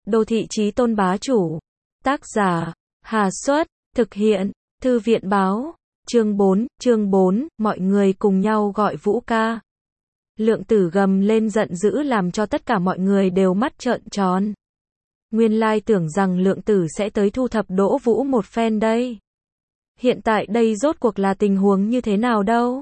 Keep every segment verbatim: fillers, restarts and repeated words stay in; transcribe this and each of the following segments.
Đô thị chí tôn bá chủ. Tác giả, Hà Xuất, thực hiện, Thư viện báo. Chương bốn, chương bốn, mọi người cùng nhau gọi Vũ ca. Lượng Tử gầm lên giận dữ làm cho tất cả mọi người đều mắt trợn tròn. Nguyên lai tưởng rằng Lượng Tử sẽ tới thu thập Đỗ Vũ một phen đây. Hiện tại đây rốt cuộc là tình huống như thế nào đâu?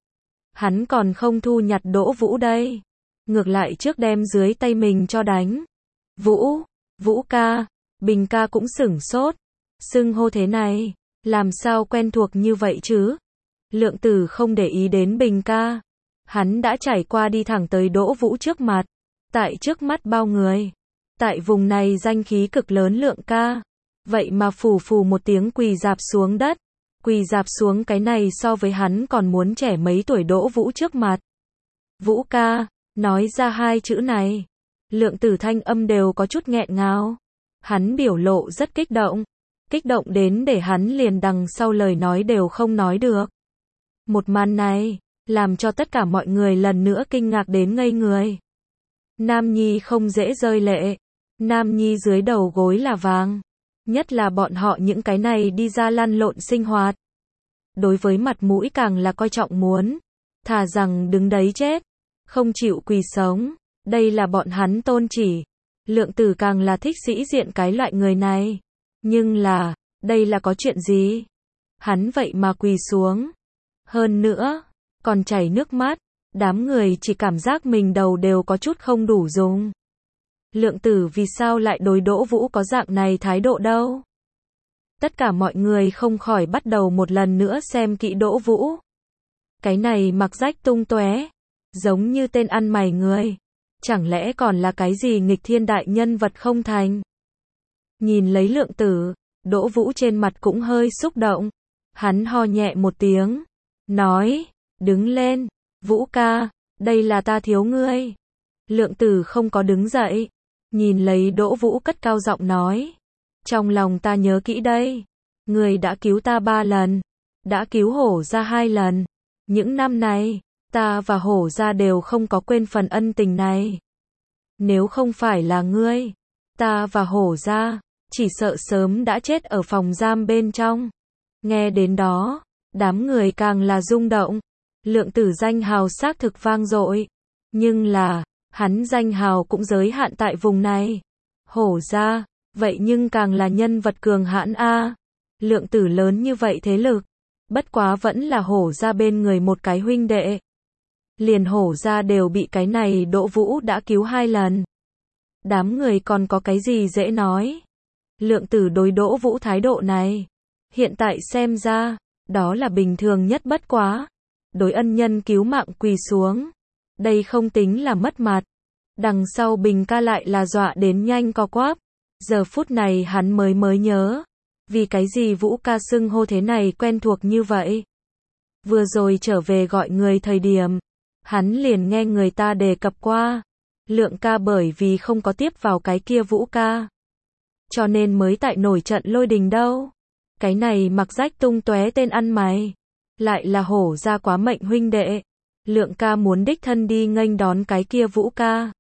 Hắn còn không thu nhặt Đỗ Vũ đây. Ngược lại trước đem dưới tay mình cho đánh. Vũ, Vũ ca, Bình ca cũng sửng sốt. Xưng hô thế này, làm sao quen thuộc như vậy chứ? Lượng Tử không để ý đến Bình ca. Hắn đã trải qua đi thẳng tới Đỗ Vũ trước mặt. Tại trước mắt bao người. Tại vùng này danh khí cực lớn Lượng ca. Vậy mà phù phù một tiếng quỳ dạp xuống đất. Quỳ dạp xuống cái này so với hắn còn muốn trẻ mấy tuổi Đỗ Vũ trước mặt. Vũ ca, nói ra hai chữ này. Lượng Tử thanh âm đều có chút nghẹn ngào. Hắn biểu lộ rất kích động. Kích động đến để hắn liền đằng sau lời nói đều không nói được. Một màn này, làm cho tất cả mọi người lần nữa kinh ngạc đến ngây người. Nam Nhi không dễ rơi lệ. Nam Nhi dưới đầu gối là vàng. Nhất là bọn họ những cái này đi ra lăn lộn sinh hoạt. Đối với mặt mũi càng là coi trọng muốn. Thà rằng đứng đấy chết. Không chịu quỳ sống. Đây là bọn hắn tôn chỉ. Lượng Tử càng là thích sĩ diện cái loại người này. Nhưng là, đây là có chuyện gì? Hắn vậy mà quỳ xuống. Hơn nữa, còn chảy nước mắt. Đám người chỉ cảm giác mình đầu đều có chút không đủ dùng. Lượng Tử vì sao lại đối Đỗ Vũ có dạng này thái độ đâu? Tất cả mọi người không khỏi bắt đầu một lần nữa xem kỹ Đỗ Vũ. Cái này mặc rách tung tóe, giống như tên ăn mày người. Chẳng lẽ còn là cái gì nghịch thiên đại nhân vật không thành? Nhìn lấy Lượng Tử, Đỗ Vũ trên mặt cũng hơi xúc động. Hắn ho nhẹ một tiếng, nói, đứng lên, Vũ ca, đây là ta thiếu ngươi. Lượng Tử không có đứng dậy, nhìn lấy Đỗ Vũ cất cao giọng nói, trong lòng ta nhớ kỹ đây, ngươi đã cứu ta ba lần, đã cứu Hổ gia hai lần, những năm này, ta và Hổ gia đều không có quên phần ân tình này. Nếu không phải là ngươi, ta và Hổ gia, chỉ sợ sớm đã chết ở phòng giam bên trong. Nghe đến đó, đám người càng là rung động. Lượng Tử danh hào xác thực vang dội. Nhưng là, hắn danh hào cũng giới hạn tại vùng này. Hổ gia, vậy nhưng càng là nhân vật cường hãn a. Lượng Tử lớn như vậy thế lực. Bất quá vẫn là Hổ gia bên người một cái huynh đệ. Liền Hổ gia đều bị cái này Đỗ Vũ đã cứu hai lần. Đám người còn có cái gì dễ nói. Lượng Tử đối Đỗ Vũ thái độ này. Hiện tại xem ra, đó là bình thường nhất bất quá. Đối ân nhân cứu mạng quỳ xuống. Đây không tính là mất mặt. Đằng sau Bình ca lại là dọa đến nhanh co quắp. Giờ phút này hắn mới mới nhớ. Vì cái gì Vũ ca xưng hô thế này quen thuộc như vậy. Vừa rồi trở về gọi người thời điểm. Hắn liền nghe người ta đề cập qua. Lượng ca bởi vì không có tiếp vào cái kia Vũ ca. Cho nên mới tại nổi trận lôi đình đâu. Cái này mặc rách tung tóe tên ăn mày. Lại là Hổ gia quá mệnh huynh đệ. Lượng ca muốn đích thân đi nghênh đón cái kia Vũ ca.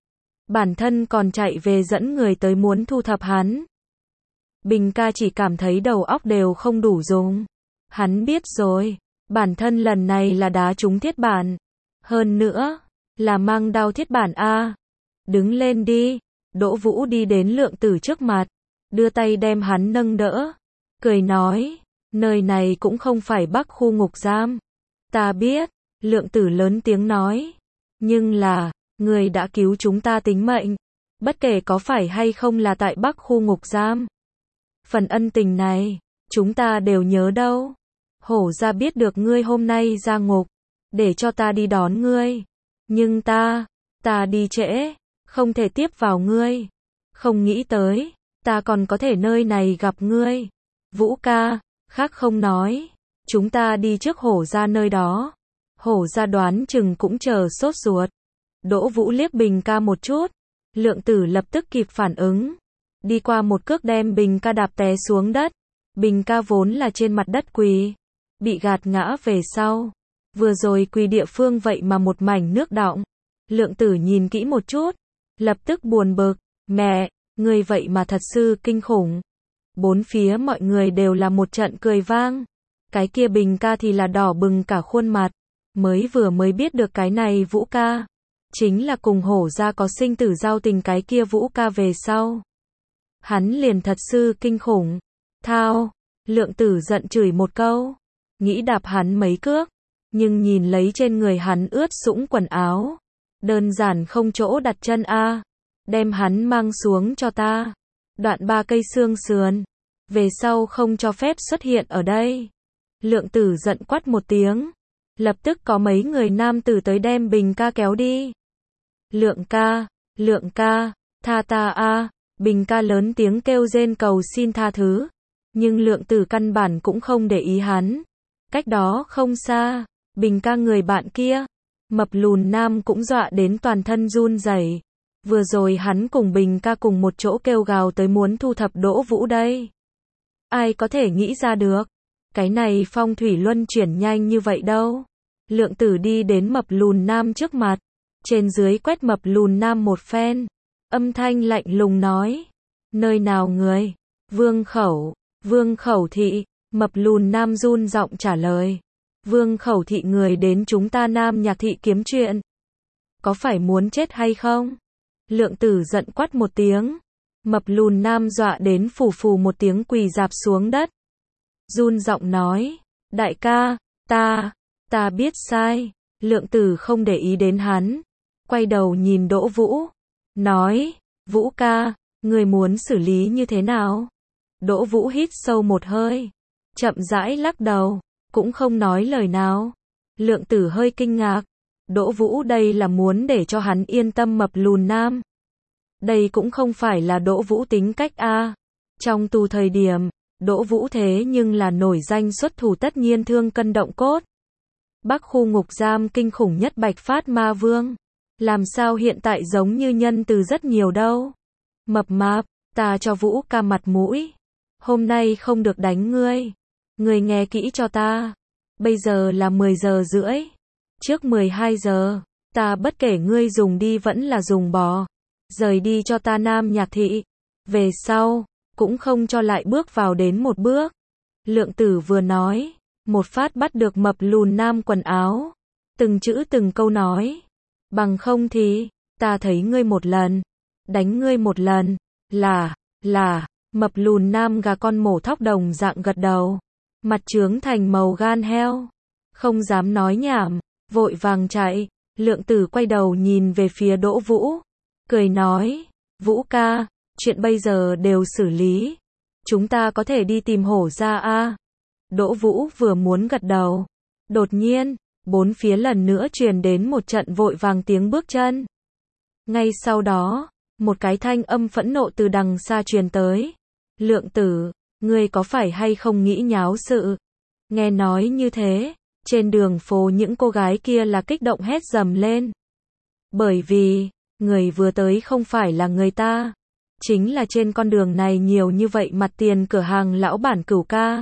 Bản thân còn chạy về dẫn người tới muốn thu thập hắn. Bình ca chỉ cảm thấy đầu óc đều không đủ dùng. Hắn biết rồi. Bản thân lần này là đá trúng thiết bản. Hơn nữa, là mang đao thiết bản a. Đứng lên đi. Đỗ Vũ đi đến Lượng Tử trước mặt. Đưa tay đem hắn nâng đỡ. Cười nói. Nơi này cũng không phải Bắc khu ngục giam. Ta biết. Lượng Tử lớn tiếng nói. Nhưng là, người đã cứu chúng ta tính mệnh. Bất kể có phải hay không là tại Bắc khu ngục giam. Phần ân tình này, chúng ta đều nhớ đâu. Hổ gia biết được ngươi hôm nay ra ngục. Để cho ta đi đón ngươi. Nhưng ta, ta đi trễ. Không thể tiếp vào ngươi. Không nghĩ tới, ta còn có thể nơi này gặp ngươi. Vũ ca, khác không nói. Chúng ta đi trước Hổ gia nơi đó. Hổ gia đoán chừng cũng chờ sốt ruột. Đỗ Vũ liếc Bình ca một chút. Lượng Tử lập tức kịp phản ứng. Đi qua một cước đem Bình ca đạp té xuống đất. Bình ca vốn là trên mặt đất quỳ. Bị gạt ngã về sau. Vừa rồi quỳ địa phương vậy mà một mảnh nước đọng. Lượng Tử nhìn kỹ một chút. Lập tức buồn bực. Mẹ, Ngươi vậy mà thật sự kinh khủng. Bốn phía mọi người đều là một trận cười vang. Cái kia Bình ca thì là đỏ bừng cả khuôn mặt. Mới vừa mới biết được cái này Vũ ca. Chính là cùng hổ ra có sinh tử giao tình cái kia Vũ ca về sau. Hắn liền thật sự kinh khủng. Thao, Lượng Tử giận chửi một câu. Nghĩ đạp hắn mấy cước. Nhưng nhìn lấy trên người hắn ướt sũng quần áo. Đơn giản không chỗ đặt chân a. Đem hắn mang xuống cho ta. Đoạn ba cây xương sườn. Về sau không cho phép xuất hiện ở đây. Lượng Tử giận quát một tiếng. Lập tức có mấy người nam tử tới đem Bình ca kéo đi. Lượng ca, Lượng ca, tha ta a. Bình ca lớn tiếng kêu rên cầu xin tha thứ. Nhưng Lượng Tử căn bản cũng không để ý hắn. Cách đó không xa, Bình ca người bạn kia, mập lùn nam cũng dọa đến toàn thân run rẩy. Vừa rồi hắn cùng Bình ca cùng một chỗ kêu gào tới muốn thu thập Đỗ Vũ đây. Ai có thể nghĩ ra được, cái này phong thủy luân chuyển nhanh như vậy đâu. Lượng Tử đi đến mập lùn nam trước mặt, trên dưới quét mập lùn nam một phen, âm thanh lạnh lùng nói, nơi nào người? Vương Khẩu, Vương Khẩu thị. Mập lùn nam run giọng trả lời, Vương Khẩu thị người đến chúng ta Nam Nhạc thị kiếm chuyện. Có phải muốn chết hay không? Lượng Tử giận quát một tiếng. Mập lùn nam dọa đến phù phù một tiếng quỳ rạp xuống đất. Run giọng nói, đại ca, ta, ta biết sai. Lượng Tử không để ý đến hắn. Quay đầu nhìn Đỗ Vũ. Nói, Vũ ca, người muốn xử lý như thế nào? Đỗ Vũ hít sâu một hơi. Chậm rãi lắc đầu. Cũng không nói lời nào. Lượng Tử hơi kinh ngạc. Đỗ Vũ đây là muốn để cho hắn yên tâm mập lùn nam. Đây cũng không phải là Đỗ Vũ tính cách a. Trong tù thời điểm, Đỗ Vũ thế nhưng là nổi danh xuất thủ tất nhiên thương cân động cốt. Bắc khu ngục giam kinh khủng nhất Bạch Phát Ma Vương. Làm sao hiện tại giống như nhân từ rất nhiều đâu. Mập mạp, ta cho Vũ ca mặt mũi. Hôm nay không được đánh ngươi. Ngươi nghe kỹ cho ta. Bây giờ là mười giờ rưỡi. Trước mười hai giờ, ta bất kể ngươi dùng đi vẫn là dùng bò. Rời đi cho ta Nam Nhạc thị. Về sau, cũng không cho lại bước vào đến một bước. Lượng Tử vừa nói, một phát bắt được mập lùn nam quần áo. Từng chữ từng câu nói. Bằng không thì, ta thấy ngươi một lần. Đánh ngươi một lần. Là, là, mập lùn nam gà con mổ thóc đồng dạng gật đầu. Mặt trướng thành màu gan heo. Không dám nói nhảm, vội vàng chạy. Lượng Tử quay đầu nhìn về phía Đỗ Vũ. Cười nói, Vũ ca, chuyện bây giờ đều xử lý. Chúng ta có thể đi tìm hổ ra a. Đỗ Vũ vừa muốn gật đầu. Đột nhiên, bốn phía lần nữa truyền đến một trận vội vàng tiếng bước chân. Ngay sau đó, một cái thanh âm phẫn nộ từ đằng xa truyền tới. Lượng Tử, ngươi có phải hay không nghĩ nháo sự? Nghe nói như thế, trên đường phố những cô gái kia là kích động hét dầm lên. Bởi vì, người vừa tới không phải là người ta. Chính là trên con đường này nhiều như vậy mặt tiền cửa hàng lão bản Cửu ca.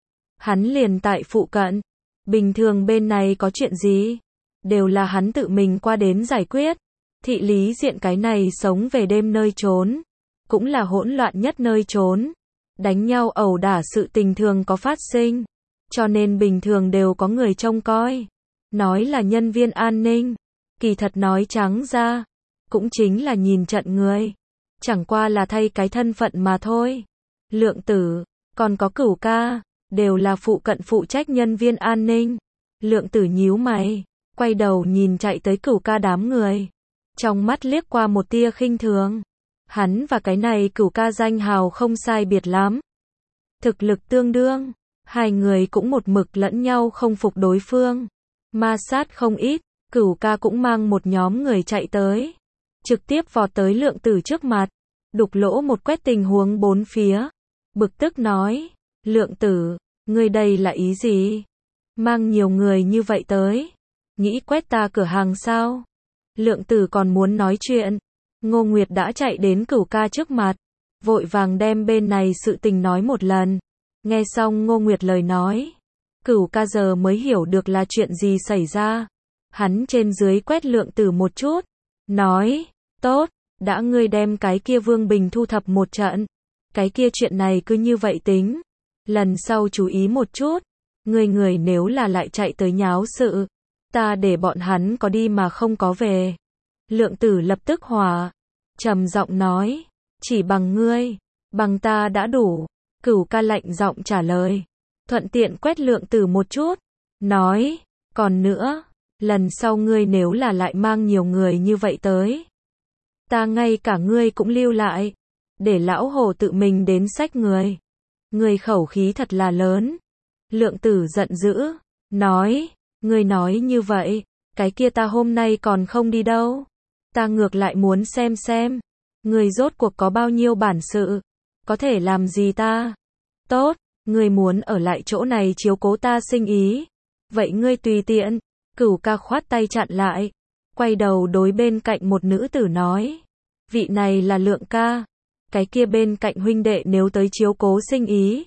Hắn liền tại phụ cận. Bình thường bên này có chuyện gì? Đều là hắn tự mình qua đến giải quyết. Thị lý diện cái này sống về đêm nơi trốn. Cũng là hỗn loạn nhất nơi trốn. Đánh nhau ẩu đả sự tình thường có phát sinh. Cho nên bình thường đều có người trông coi. Nói là nhân viên an ninh. Kỳ thật nói trắng ra. Cũng chính là nhìn trận người. Chẳng qua là thay cái thân phận mà thôi. Lượng Tử, còn có Cửu ca, đều là phụ cận phụ trách nhân viên an ninh. Lượng Tử nhíu mày, quay đầu nhìn chạy tới Cửu ca đám người. Trong mắt liếc qua một tia khinh thường. Hắn và cái này Cửu ca danh hào không sai biệt lắm. Thực lực tương đương, hai người cũng một mực lẫn nhau không phục đối phương. Ma sát không ít, Cửu ca cũng mang một nhóm người chạy tới. Trực tiếp vọt tới Lượng Tử trước mặt. Đục lỗ một quét tình huống bốn phía. Bực tức nói, Lượng Tử, ngươi đây là ý gì? Mang nhiều người như vậy tới. Nghĩ quét ta cửa hàng sao? Lượng Tử còn muốn nói chuyện. Ngô Nguyệt đã chạy đến Cửu ca trước mặt. Vội vàng đem bên này sự tình nói một lần. Nghe xong Ngô Nguyệt lời nói. Cửu ca giờ mới hiểu được là chuyện gì xảy ra. Hắn trên dưới quét Lượng Tử một chút. Nói, tốt, đã ngươi đem cái kia Vương Bình thu thập một trận, cái kia chuyện này cứ như vậy tính, lần sau chú ý một chút, ngươi người nếu là lại chạy tới nháo sự, ta để bọn hắn có đi mà không có về. Lượng Tử lập tức hòa, trầm giọng nói, chỉ bằng ngươi, bằng ta đã đủ. Cửu Ca lạnh giọng trả lời, thuận tiện quét Lượng Tử một chút, nói, còn nữa, lần sau ngươi nếu là lại mang nhiều người như vậy tới, ta ngay cả ngươi cũng lưu lại, để lão hồ tự mình đến xách người. Ngươi khẩu khí thật là lớn. Lượng Tử giận dữ, nói, ngươi nói như vậy, cái kia ta hôm nay còn không đi đâu. Ta ngược lại muốn xem xem, ngươi rốt cuộc có bao nhiêu bản sự, có thể làm gì ta. Tốt, ngươi muốn ở lại chỗ này chiếu cố ta sinh ý, vậy ngươi tùy tiện. Cửu Ca khoát tay chặn lại, quay đầu đối bên cạnh một nữ tử nói, vị này là Lượng ca, cái kia bên cạnh huynh đệ nếu tới chiếu cố sinh ý,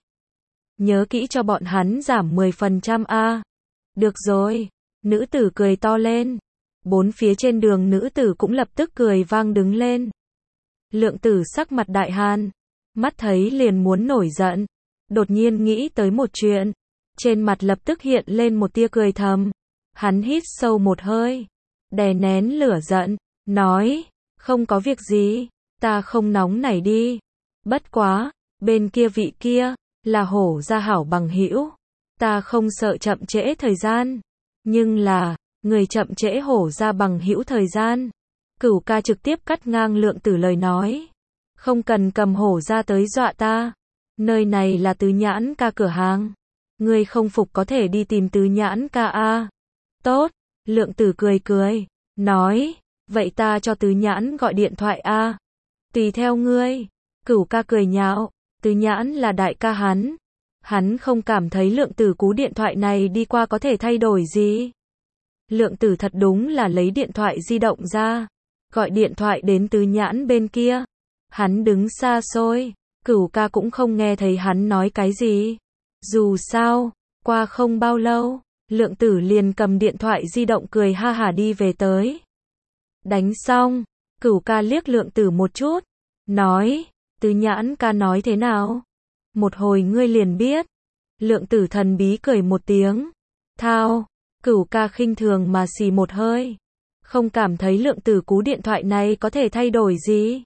nhớ kỹ cho bọn hắn giảm mười phần trăm a. Được rồi, nữ tử cười to lên, bốn phía trên đường nữ tử cũng lập tức cười vang đứng lên. Lượng Tử sắc mặt đại hàn, mắt thấy liền muốn nổi giận, đột nhiên nghĩ tới một chuyện, trên mặt lập tức hiện lên một tia cười thầm. Hắn hít sâu một hơi, đè nén lửa giận, nói, không có việc gì, ta không nóng nảy đi. Bất quá, bên kia vị kia, là Hổ gia hảo bằng hữu, ta không sợ chậm trễ thời gian, nhưng là, người chậm trễ Hổ gia bằng hữu thời gian. Cửu Ca trực tiếp cắt ngang Lượng Tử lời nói, không cần cầm Hổ gia tới dọa ta, nơi này là Tứ Nhãn ca cửa hàng, ngươi không phục có thể đi tìm Tứ Nhãn ca a. Tốt, Lượng Tử cười cười, nói, vậy ta cho Tứ Nhãn gọi điện thoại a. Tùy theo ngươi. Cửu Ca cười nhạo, Tứ Nhãn là đại ca hắn, hắn không cảm thấy Lượng Tử cú điện thoại này đi qua có thể thay đổi gì. Lượng Tử thật đúng là lấy điện thoại di động ra, gọi điện thoại đến Tứ Nhãn bên kia. Hắn đứng xa xôi, Cửu Ca cũng không nghe thấy hắn nói cái gì. Dù sao, qua không bao lâu, Lượng Tử liền cầm điện thoại di động cười ha hả đi về tới. Đánh xong, Cửu Ca liếc Lượng Tử một chút, nói, Tứ Nhãn ca nói thế nào? Một hồi ngươi liền biết. Lượng Tử thần bí cười một tiếng. Thao, Cửu Ca khinh thường mà xì một hơi. Không cảm thấy Lượng Tử cú điện thoại này có thể thay đổi gì.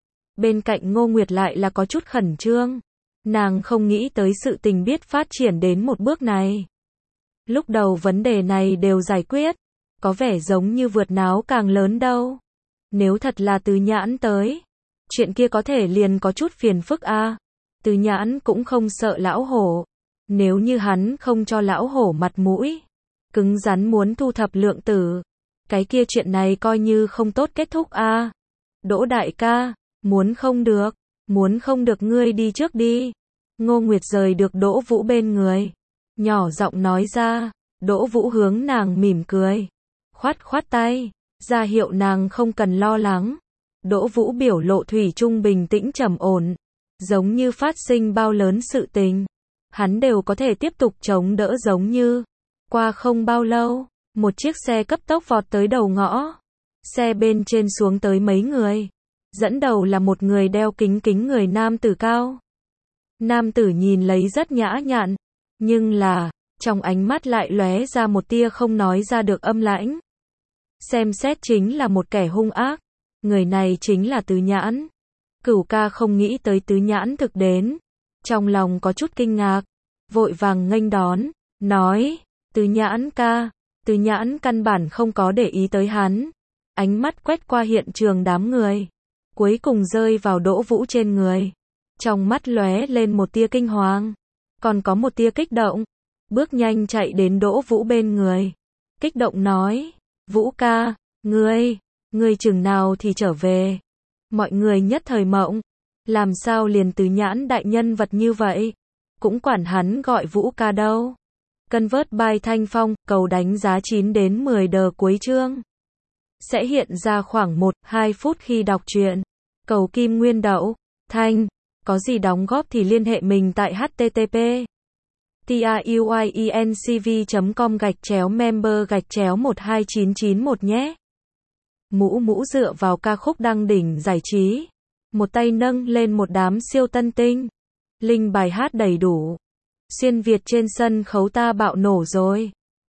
Bên cạnh Ngô Nguyệt lại là có chút khẩn trương. Nàng không nghĩ tới sự tình biết phát triển đến một bước này. Lúc đầu vấn đề này đều giải quyết, có vẻ giống như vượt náo càng lớn đâu. Nếu thật là Tứ Nhãn tới, chuyện kia có thể liền có chút phiền phức a. À. Tứ Nhãn cũng không sợ lão hổ, nếu như hắn không cho lão hổ mặt mũi, cứng rắn muốn thu thập Lượng Tử, cái kia chuyện này coi như không tốt kết thúc a. À. Đỗ đại ca, muốn không được, muốn không được ngươi đi trước đi. Ngô Nguyệt rời được Đỗ Vũ bên người, nhỏ giọng nói ra. Đỗ Vũ hướng nàng mỉm cười, khoát khoát tay, ra hiệu nàng không cần lo lắng. Đỗ Vũ biểu lộ thủy chung bình tĩnh trầm ổn, giống như phát sinh bao lớn sự tình, hắn đều có thể tiếp tục chống đỡ giống như. Qua không bao lâu, một chiếc xe cấp tốc vọt tới đầu ngõ. Xe bên trên xuống tới mấy người, dẫn đầu là một người đeo kính kính người nam tử cao. Nam tử nhìn lấy rất nhã nhặn, nhưng là, trong ánh mắt lại lóe ra một tia không nói ra được âm lãnh. Xem xét chính là một kẻ hung ác, người này chính là Tứ Nhãn. Cửu Ca không nghĩ tới Tứ Nhãn thực đến, trong lòng có chút kinh ngạc, vội vàng nghênh đón, nói, Tứ Nhãn ca. Tứ Nhãn căn bản không có để ý tới hắn, ánh mắt quét qua hiện trường đám người, cuối cùng rơi vào Đỗ Vũ trên người. Trong mắt lóe lên một tia kinh hoàng, còn có một tia kích động, bước nhanh chạy đến Đỗ Vũ bên người, kích động nói, Vũ ca, ngươi, ngươi chừng nào thì trở về. Mọi người nhất thời mộng, làm sao liền Tứ Nhãn đại nhân vật như vậy, cũng quản hắn gọi Vũ ca đâu. Convert by Thanh Phong, cầu đánh giá chín đến mười đờ cuối chương. Sẽ hiện ra khoảng một đến hai phút khi đọc truyện. Cầu Kim Nguyên Đậu, Thanh, có gì đóng góp thì liên hệ mình tại h t t p truyencv chấm com gạch chéo member gạch chéo một hai chín chín một nhé. Mũ mũ dựa vào ca khúc đăng đỉnh giải trí. Một tay nâng lên một đám siêu tân tinh. Linh bài hát đầy đủ. Xuyên Việt trên sân khấu ta bạo nổ rồi.